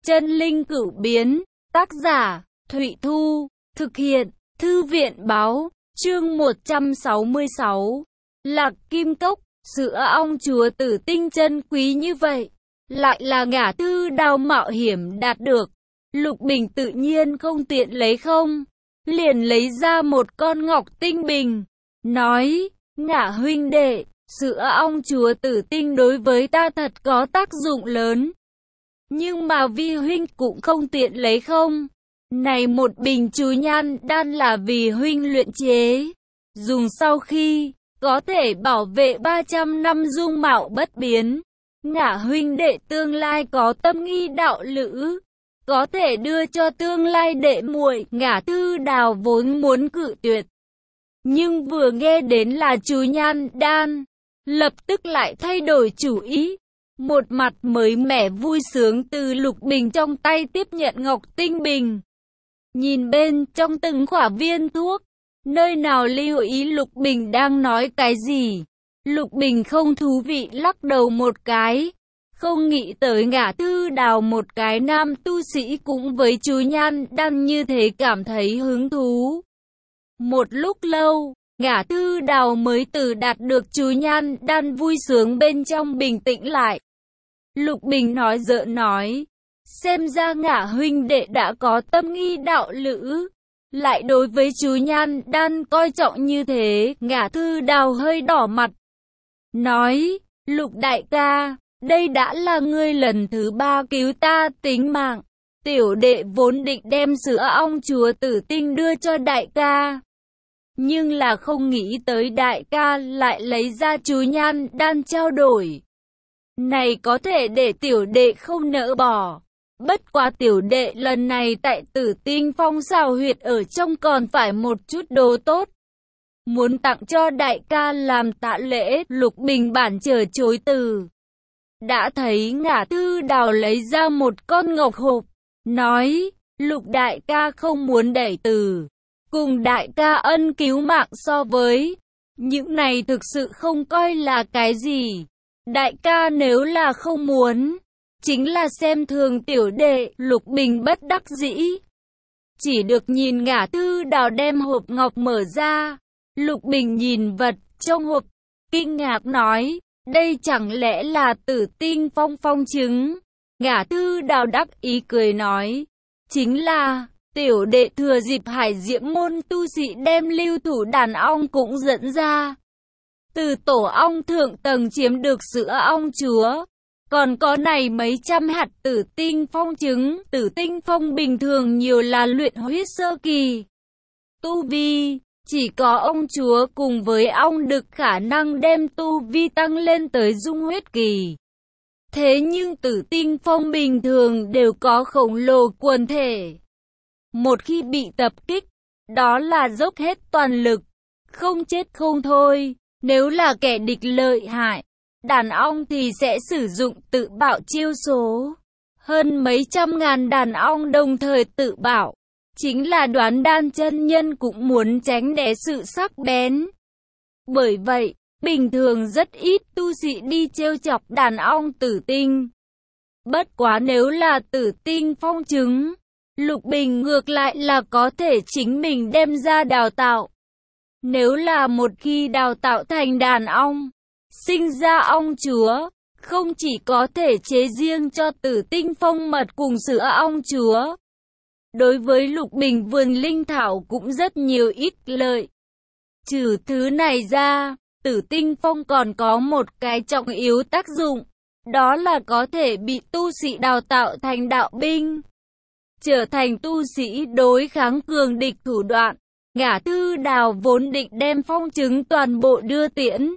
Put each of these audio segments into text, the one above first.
Chân linh cửu biến, tác giả, Thụy Thu, thực hiện, Thư viện báo, chương 166, Lạc Kim Cốc, sữa ong chúa tử tinh chân quý như vậy, lại là Ngả Thư Đào mạo hiểm đạt được. Lục Bình tự nhiên không tiện lấy không, liền lấy ra một con ngọc tinh bình, nói, Ngả huynh đệ, sữa ong chúa tử tinh đối với ta thật có tác dụng lớn. Nhưng mà vi huynh cũng không tiện lấy không. Này một bình chú nhan đan là vì huynh luyện chế, dùng sau khi, có thể bảo vệ 300 năm dung mạo bất biến. Ngả huynh đệ tương lai có tâm nghi đạo lữ, có thể đưa cho tương lai đệ muội. Ngả Thư Đào vốn muốn cự tuyệt, nhưng vừa nghe đến là chú nhan đan, lập tức lại thay đổi chủ ý. Một mặt mới mẻ vui sướng từ Lục Bình trong tay tiếp nhận ngọc tinh bình. Nhìn bên trong từng khỏa viên thuốc, nơi nào lưu ý Lục Bình đang nói cái gì. Lục Bình không thú vị lắc đầu một cái, không nghĩ tới Ngả Thư Đào một cái nam tu sĩ cũng với chú nhan đan như thế cảm thấy hứng thú. Một lúc lâu, Ngả Thư Đào mới từ đạt được chú nhan đan vui sướng bên trong bình tĩnh lại. Lục Bình nói giỡn nói, xem ra Ngả huynh đệ đã có tâm nghi đạo lữ, lại đối với chú nhan đan coi trọng như thế. Ngả Thư Đào hơi đỏ mặt, nói, Lục đại ca, đây đã là ngươi lần thứ 3 cứu ta tính mạng, tiểu đệ vốn định đem sữa ong chúa tử tinh đưa cho đại ca, nhưng là không nghĩ tới đại ca lại lấy ra chú nhan đan trao đổi. Này có thể để tiểu đệ không nỡ bỏ. Bất quá tiểu đệ lần này tại Tử Tinh Phong xào huyệt ở trong còn phải một chút đồ tốt, muốn tặng cho đại ca làm tạ lễ. Lục Bình bản từ chối từ. Đã thấy Ngả Thư Đào lấy ra một con ngọc hộp, nói, Lục đại ca không muốn đẩy từ, cùng đại ca ân cứu mạng so với những này thực sự không coi là cái gì. Đại ca nếu là không muốn, chính là xem thường tiểu đệ. Lục Bình bất đắc dĩ, chỉ được nhìn Ngả Thư Đào đem hộp ngọc mở ra. Lục Bình nhìn vật trong hộp, kinh ngạc nói, đây chẳng lẽ là Tử Tinh Phong phong chứng. Ngả Thư Đào đắc ý cười nói, chính là, tiểu đệ thừa dịp Hải Diễm môn tu sĩ đem lưu thủ đàn ong cũng dẫn ra, từ tổ ong thượng tầng chiếm được sữa ong chúa. Còn có này mấy trăm hạt Tử Tinh Phong trứng. Tử Tinh Phong bình thường nhiều là luyện huyết sơ kỳ tu vi, chỉ có ong chúa cùng với ong đực khả năng đem tu vi tăng lên tới dung huyết kỳ. Thế nhưng Tử Tinh Phong bình thường đều có khổng lồ quần thể, một khi bị tập kích, đó là dốc hết toàn lực, không chết không thôi. Nếu là kẻ địch lợi hại, đàn ong thì sẽ sử dụng tự bạo chiêu số. Hơn mấy trăm ngàn đàn ong đồng thời tự bạo, chính là Đoán Đan chân nhân cũng muốn tránh né sự sắc bén. Bởi vậy, bình thường rất ít tu sĩ đi trêu chọc đàn ong tử tinh. Bất quá nếu là Tử Tinh Phong trứng, Lục Bình ngược lại là có thể chính mình đem ra đào tạo. Nếu là một khi đào tạo thành đàn ong, sinh ra ong chúa, không chỉ có thể chế riêng cho Tử Tinh Phong mật cùng sữa ong chúa, đối với Lục Bình vườn linh thảo cũng rất nhiều ít lợi. Trừ thứ này ra, Tử Tinh Phong còn có một cái trọng yếu tác dụng, đó là có thể bị tu sĩ đào tạo thành đạo binh, trở thành tu sĩ đối kháng cường địch thủ đoạn. Ngả Thư Đào vốn định đem phong chứng toàn bộ đưa tiễn.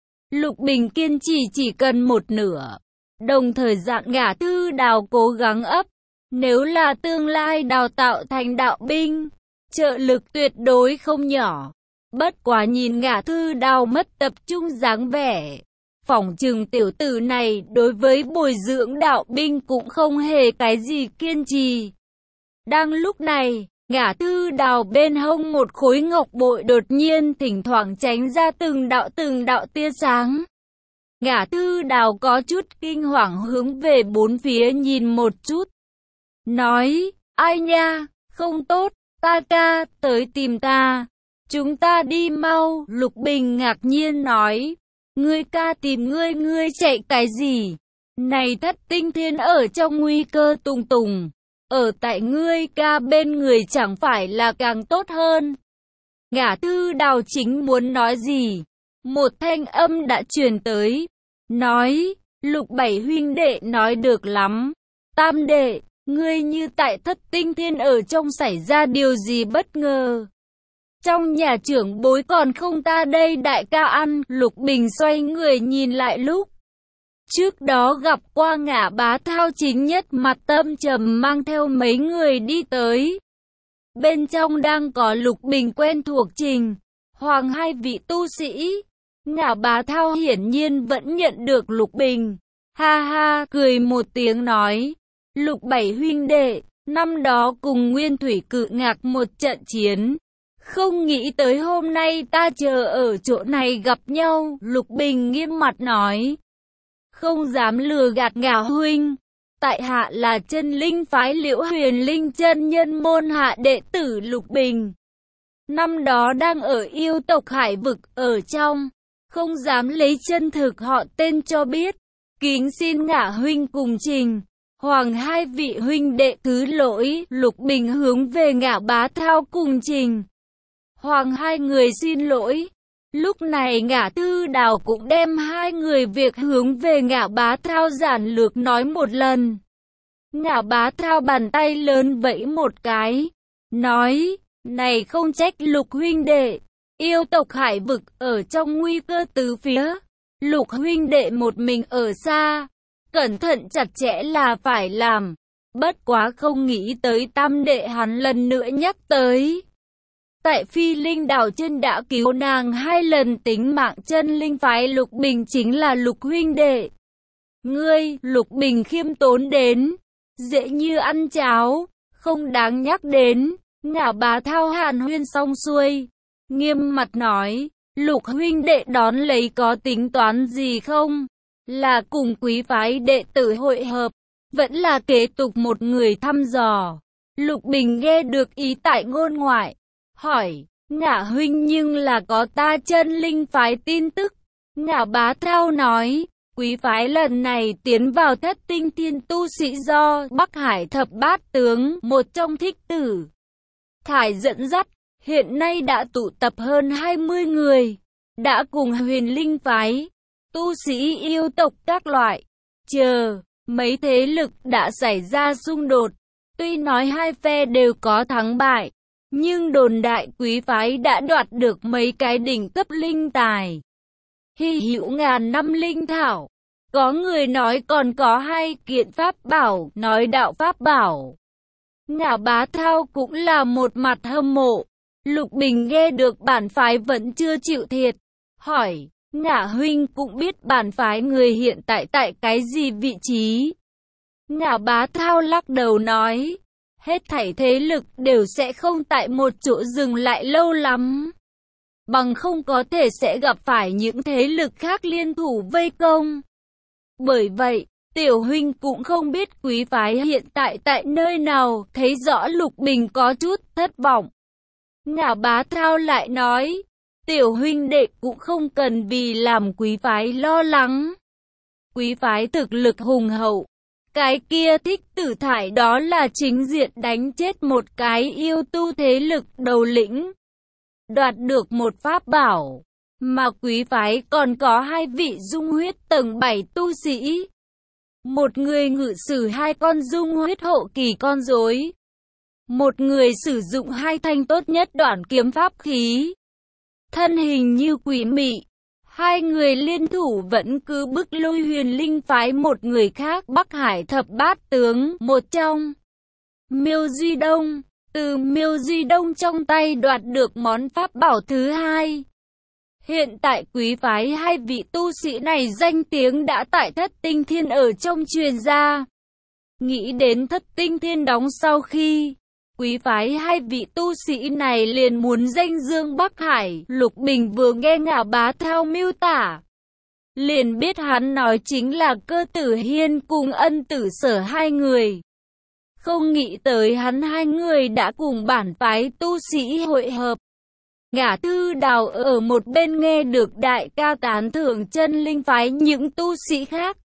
Lục Bình kiên trì chỉ cần một nửa, đồng thời dặn Ngả Thư Đào cố gắng ấp. Nếu là tương lai đào tạo thành đạo binh, trợ lực tuyệt đối không nhỏ. Bất quá nhìn Ngả Thư Đào mất tập trung dáng vẻ, phỏng chừng tiểu tử này đối với bồi dưỡng đạo binh cũng không hề cái gì kiên trì. Đang lúc này, Ngả Thư Đào bên hông một khối ngọc bội đột nhiên thỉnh thoảng tránh ra từng đạo tia sáng. Ngả Thư Đào có chút kinh hoàng hướng về bốn phía nhìn một chút. nói, ai nha, không tốt, ta ca, tới tìm ta. Chúng ta đi mau, Lục Bình ngạc nhiên nói. Ngươi ca tìm ngươi, ngươi chạy cái gì? Này Thất Tinh Thiên ở trong nguy cơ tùng tùng. Ở tại ngươi ca bên người chẳng phải là càng tốt hơn. Ngả Tư Đào chính muốn nói gì. Một thanh âm đã truyền tới. Nói, Lục Bảy huynh đệ nói được lắm. Tam đệ, ngươi như tại Thất Tinh Thiên ở trong xảy ra điều gì bất ngờ. Trong nhà trưởng bối còn không ta đây đại ca ăn. Lục Bình xoay người nhìn lại lúc trước đó gặp qua Ngả Bá Thao chính nhất mặt tâm trầm mang theo mấy người đi tới. Bên trong đang có Lục Bình quen thuộc Trình, Hoàng hai vị tu sĩ. Ngả Bá Thao hiển nhiên vẫn nhận được Lục Bình. Ha ha, cười một tiếng nói. Lục Bảy huynh đệ, năm đó cùng Nguyên Thủy Cự Ngạc một trận chiến. Không nghĩ tới hôm nay ta chờ ở chỗ này gặp nhau. Lục Bình nghiêm mặt nói. Không dám lừa gạt Ngả huynh. Tại hạ là chân linh phái Liễu Huyền Linh chân nhân môn hạ đệ tử Lục Bình. Năm đó đang ở yêu tộc Hải Vực ở trong. Không dám lấy chân thực họ tên cho biết. Kính xin Ngả huynh cùng Trình, Hoàng hai vị huynh đệ thứ lỗi. Lục Bình hướng về Ngả Bá Thao cùng Trình, Hoàng hai người xin lỗi. Lúc này Ngả Tư Đào cũng đem hai người việc hướng về Ngả Bá Thao giản lược nói một lần. Ngả Bá Thao bàn tay lớn vẫy một cái, nói, này không trách Lục huynh đệ, yêu tộc Hải Vực ở trong nguy cơ tứ phía. Lục huynh đệ một mình ở xa, cẩn thận chặt chẽ là phải làm. Bất quá không nghĩ tới tam đệ hắn lần nữa nhắc tới. Tại Phi Linh Đảo chân đã cứu nàng 2 lần tính mạng, chân linh phái Lục Bình chính là Lục huynh đệ. Ngươi, Lục Bình khiêm tốn đến, dễ như ăn cháo, không đáng nhắc đến. Ngả Bá Thao hàn huyên xong xuôi, nghiêm mặt nói, Lục huynh đệ đón lấy có tính toán gì không? Là cùng quý phái đệ tử hội hợp, vẫn là kế tục một người thăm dò. Lục Bình nghe được ý tại ngôn ngoại, hỏi, Ngả huynh nhưng là có ta chân linh phái tin tức. Ngả Bá Thao nói, quý phái lần này tiến vào Thất Tinh Thiên tu sĩ do Bắc Hải Thập Bát Tướng, một trong Thích Tử Thải dẫn dắt, hiện nay đã tụ tập hơn 20 người, đã cùng Huyền Linh phái, tu sĩ yêu tộc các loại, mấy thế lực đã xảy ra xung đột. Tuy nói hai phe đều có thắng bại, nhưng đồn đại quý phái đã đoạt được mấy cái đỉnh cấp linh tài, hy hữu ngàn năm linh thảo. Có người nói còn có 2 kiện pháp bảo, nói đạo pháp bảo. Ngả Bá Thao cũng là một mặt hâm mộ. Lục Bình nghe được bản phái vẫn chưa chịu thiệt, hỏi, Ngả huynh cũng biết bản phái người hiện tại tại cái gì vị trí? Ngả Bá Thao lắc đầu nói, hết thảy thế lực đều sẽ không tại một chỗ dừng lại lâu lắm. Bằng không có thể sẽ gặp phải những thế lực khác liên thủ vây công. Bởi vậy, tiểu huynh cũng không biết quý phái hiện tại tại nơi nào. Thấy rõ Lục Bình có chút thất vọng, Ngả Bá Thao lại nói, tiểu huynh đệ cũng không cần vì làm quý phái lo lắng. Quý phái thực lực hùng hậu. Cái kia Thích Tử Thải đó là chính diện đánh chết một cái yêu tu thế lực đầu lĩnh, đoạt được một pháp bảo. Mà quý phái còn có 2 vị dung huyết tầng 7 tu sĩ. Một người ngự sử 2 con dung huyết hậu kỳ con rối. Một người sử dụng 2 thanh tốt nhất đoạn kiếm pháp khí. Thân hình như quỷ mị. 2 người liên thủ vẫn cứ bức lui Huyền Linh phái một người khác Bắc Hải Thập Bát Tướng, một trong Miêu Duy Đông. Từ Miêu Duy Đông trong tay đoạt được món pháp bảo thứ 2. Hiện tại quý phái 2 vị tu sĩ này danh tiếng đã tại Thất Tinh Thiên ở trong truyền ra. Nghĩ đến Thất Tinh Thiên đóng sau khi, quý phái 2 vị tu sĩ này liền muốn danh dương Bắc Hải. Lục Bình vừa nghe Ngả Bá Thao miêu tả, liền biết hắn nói chính là Cơ Tử Hiên cùng Ân Tử Sở 2 người. không nghĩ tới hai người đã cùng bản phái tu sĩ hội hợp. Ngả Tư Đào ở một bên nghe được đại ca tán thưởng chân linh phái những tu sĩ khác.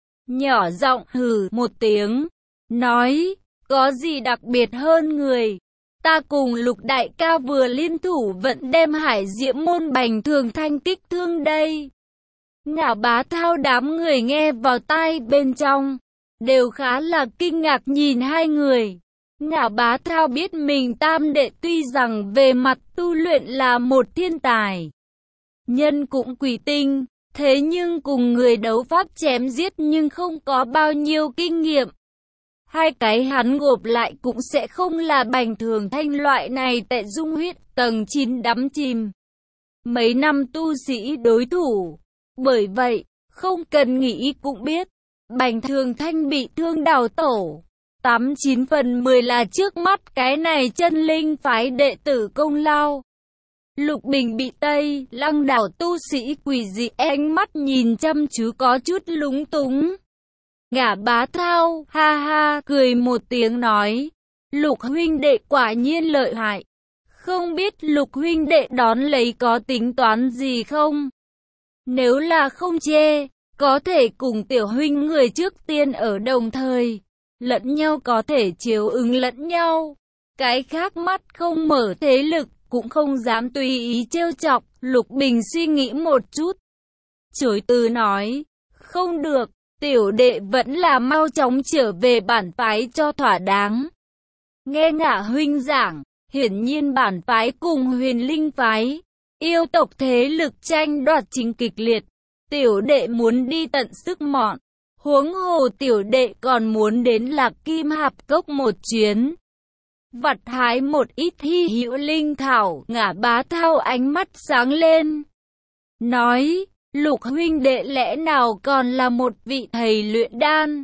Nhỏ giọng hừ một tiếng, nói, có gì đặc biệt hơn người. Ta cùng Lục đại ca vừa liên thủ vẫn đem Hải Diễm môn Bành Thường Thanh kích thương đây. Ngả Bá Thao đám người nghe vào tai bên trong, đều khá là kinh ngạc nhìn hai người. Ngả Bá Thao biết mình tam đệ tuy rằng về mặt tu luyện là một thiên tài, nhân cũng quỷ tinh, thế nhưng cùng người đấu pháp chém giết nhưng không có bao nhiêu kinh nghiệm. Hai cái hắn gộp lại cũng sẽ không là Bành Thường Thanh loại này tại dung huyết tầng 9 đắm chìm mấy năm tu sĩ đối thủ. Bởi vậy, không cần nghĩ cũng biết, Bành Thường Thanh bị thương đào tổ, 89 phần 10 là trước mắt cái này chân linh phái đệ tử công lao. Lục Bình bị Tây Lăng đảo tu sĩ quỷ dị ánh mắt nhìn chăm chú có chút lúng túng. Ngả Bá Thao ha ha cười một tiếng nói, Lục huynh đệ quả nhiên lợi hại. Không biết Lục huynh đệ đón lấy có tính toán gì không? Nếu là không chê, có thể cùng tiểu huynh người trước tiên ở đồng thời, lẫn nhau có thể chiếu ứng lẫn nhau. Cái khác mắt không mở thế lực, cũng không dám tùy ý trêu chọc. Lục Bình suy nghĩ một chút, chối từ nói, không được, tiểu đệ vẫn là mau chóng trở về bản phái cho thỏa đáng. Nghe Ngả huynh giảng, hiển nhiên bản phái cùng Huyền Linh phái, yêu tộc thế lực tranh đoạt chính kịch liệt. Tiểu đệ muốn đi tận sức mọn, huống hồ tiểu đệ còn muốn đến Lạc Kim Hạp Cốc một chuyến, vặt hái một ít hy hữu linh thảo. Ngả Bá Thao ánh mắt sáng lên, nói, Lục huynh đệ lẽ nào còn là một vị thầy luyện đan?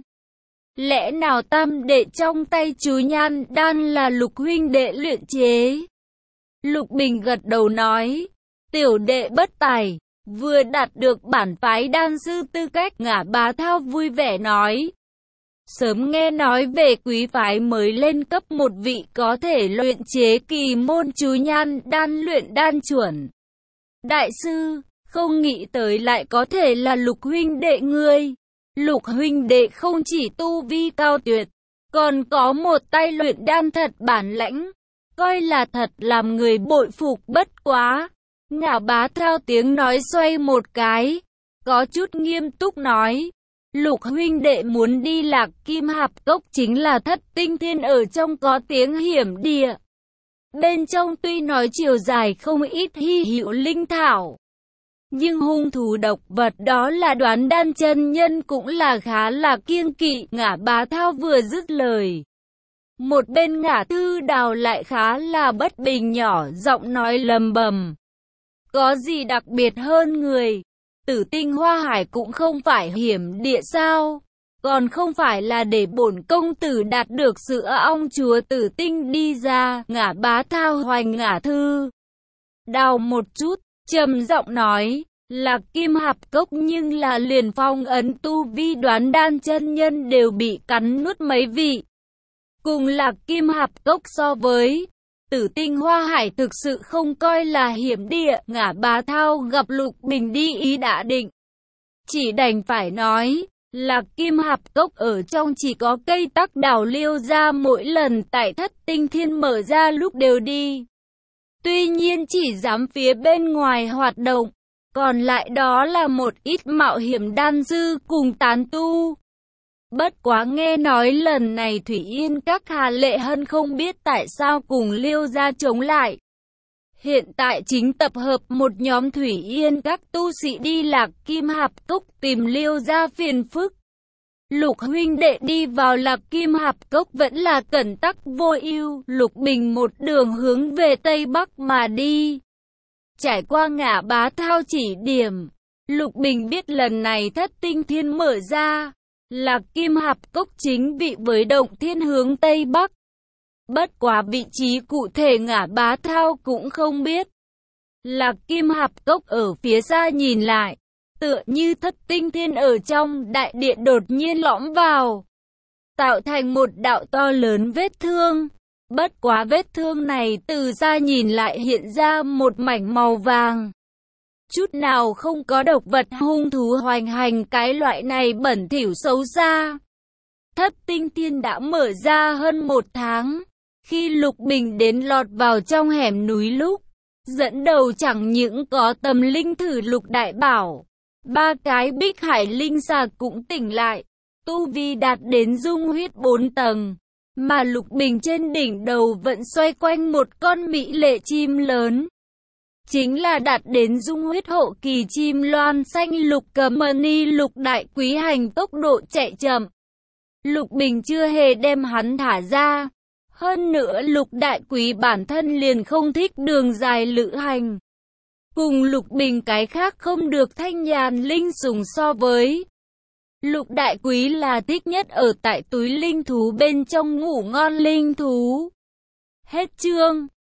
Lẽ nào tam đệ trong tay chú nhan đan là Lục huynh đệ luyện chế? Lục Bình gật đầu nói, tiểu đệ bất tài, vừa đạt được bản phái đan sư tư cách. Ngả Bá Thao vui vẻ nói, sớm nghe nói về quý phái mới lên cấp một vị có thể luyện chế kỳ môn chú nhan đan luyện đan chuẩn đại sư, không nghĩ tới lại có thể là Lục huynh đệ ngươi. Lục huynh đệ không chỉ tu vi cao tuyệt, còn có một tay luyện đan thật bản lãnh, coi là thật làm người bội phục bất quá. Ngả Bá Thao tiếng nói xoay một cái, có chút nghiêm túc nói, Lục huynh đệ muốn đi Lạc Kim Hạp Cốc chính là Thất Tinh Thiên ở trong có tiếng hiểm địa. Bên trong tuy nói chiều dài không ít hy hữu linh thảo, nhưng hung thú độc vật đó là Đoán Đan chân nhân cũng là khá là kiêng kỵ. Ngả Bá Thao vừa dứt lời, một bên Ngả Tư Đào lại khá là bất bình nhỏ giọng nói lầm bầm, có gì đặc biệt hơn người? Tử Tinh Hoa Hải cũng không phải hiểm địa sao? Còn không phải là để bổn công tử đạt được sữa ong chúa Tử Tinh đi ra. Ngả Bá Thao hoành Ngả Thư Đào một chút, trầm giọng nói, Lạc Kim Hạp Cốc nhưng là liền phong ấn tu vi Đoán Đan chân nhân đều bị cắn nuốt mấy vị. Cùng Lạc Kim Hạp Cốc so với, Tử Tinh Hoa Hải thực sự không coi là hiểm địa. Ngả Bá Thao gặp Lục Bình đi ý đã định, chỉ đành phải nói, Lạc Kim Hạp Cốc ở trong chỉ có cây tắc đào liêu ra mỗi lần tại Thất Tinh Thiên mở ra lúc đều đi. Tuy nhiên chỉ dám phía bên ngoài hoạt động, còn lại đó là một ít mạo hiểm đan sư cùng tán tu. Bất quá nghe nói lần này Thủy Yên các Hà Lệ Hân không biết tại sao cùng Liêu gia chống lại. Hiện tại chính tập hợp một nhóm Thủy Yên các tu sĩ đi Lạc Kim Hạp Cốc tìm Liêu gia phiền phức. Lục huynh đệ đi vào Lạc Kim Hạp Cốc vẫn là cẩn tắc vô ưu. Lục Bình một đường hướng về Tây Bắc mà đi. Trải qua Ngả Bá Thao chỉ điểm, Lục Bình biết lần này Thất Tinh Thiên mở ra, Lạc Kim Hạp Cốc chính vị với Động Thiên hướng Tây Bắc. Bất quá vị trí cụ thể Ngả Bá Thao cũng không biết. Lạc Kim Hạp Cốc ở phía xa nhìn lại, tựa như Thất Tinh Thiên ở trong đại điện đột nhiên lõm vào. tạo thành một đạo to lớn vết thương. Bất quá vết thương này từ xa nhìn lại hiện ra một mảnh màu vàng. Chút nào không có độc vật hung thú hoành hành, cái loại này bẩn thỉu xấu xa. Thất tinh thiên đã mở ra hơn 1 tháng. Khi Lục Bình đến lọt vào trong hẻm núi lúc, dẫn đầu chẳng những có tâm linh thử lục đại bảo, 3 cái bích hải linh xà cũng tỉnh lại, tu vi đạt đến dung huyết 4 tầng. Mà Lục Bình trên đỉnh đầu vẫn xoay quanh một con mỹ lệ chim lớn. Chính là đạt đến dung huyết hậu kỳ chim loan xanh lục cầm mani. Lục đại quý hành tốc độ chạy chậm. Lục Bình chưa hề đem hắn thả ra. Hơn nữa Lục đại quý bản thân liền không thích đường dài lữ hành. Cùng Lục Bình cái khác không được thanh nhàn linh sủng so với. Lục đại quý là thích nhất ở tại túi linh thú bên trong ngủ ngon linh thú. Hết chương.